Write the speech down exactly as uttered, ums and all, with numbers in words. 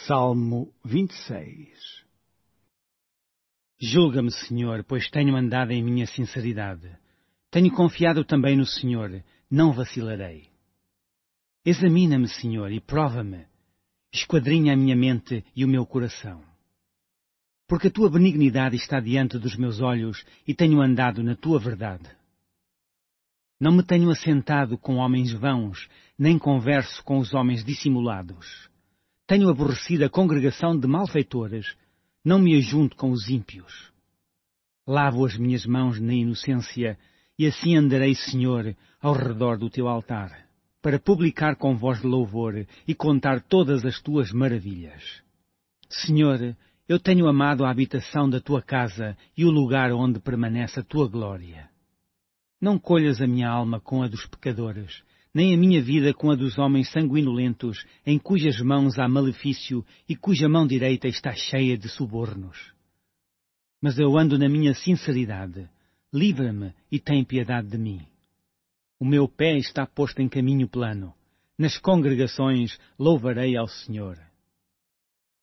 Salmo vinte e seis. Julga-me, Senhor, pois tenho andado em minha sinceridade. Tenho confiado também no Senhor, não vacilarei. Examina-me, Senhor, e prova-me. Esquadrinha a minha mente e o meu coração. Porque a tua benignidade está diante dos meus olhos e tenho andado na tua verdade. Não me tenho assentado com homens vãos, nem converso com os homens dissimulados. Tenho aborrecido a congregação de malfeitores, não me ajunto com os ímpios. Lavo as minhas mãos na inocência, e assim andarei, Senhor, ao redor do teu altar, para publicar com voz de louvor e contar todas as tuas maravilhas. Senhor, eu tenho amado a habitação da tua casa e o lugar onde permanece a tua glória. Não colhas a minha alma com a dos pecadores, nem a minha vida com a dos homens sanguinolentos, em cujas mãos há malefício e cuja mão direita está cheia de subornos. Mas eu ando na minha sinceridade. Livra-me e tem piedade de mim. O meu pé está posto em caminho plano. Nas congregações louvarei ao Senhor.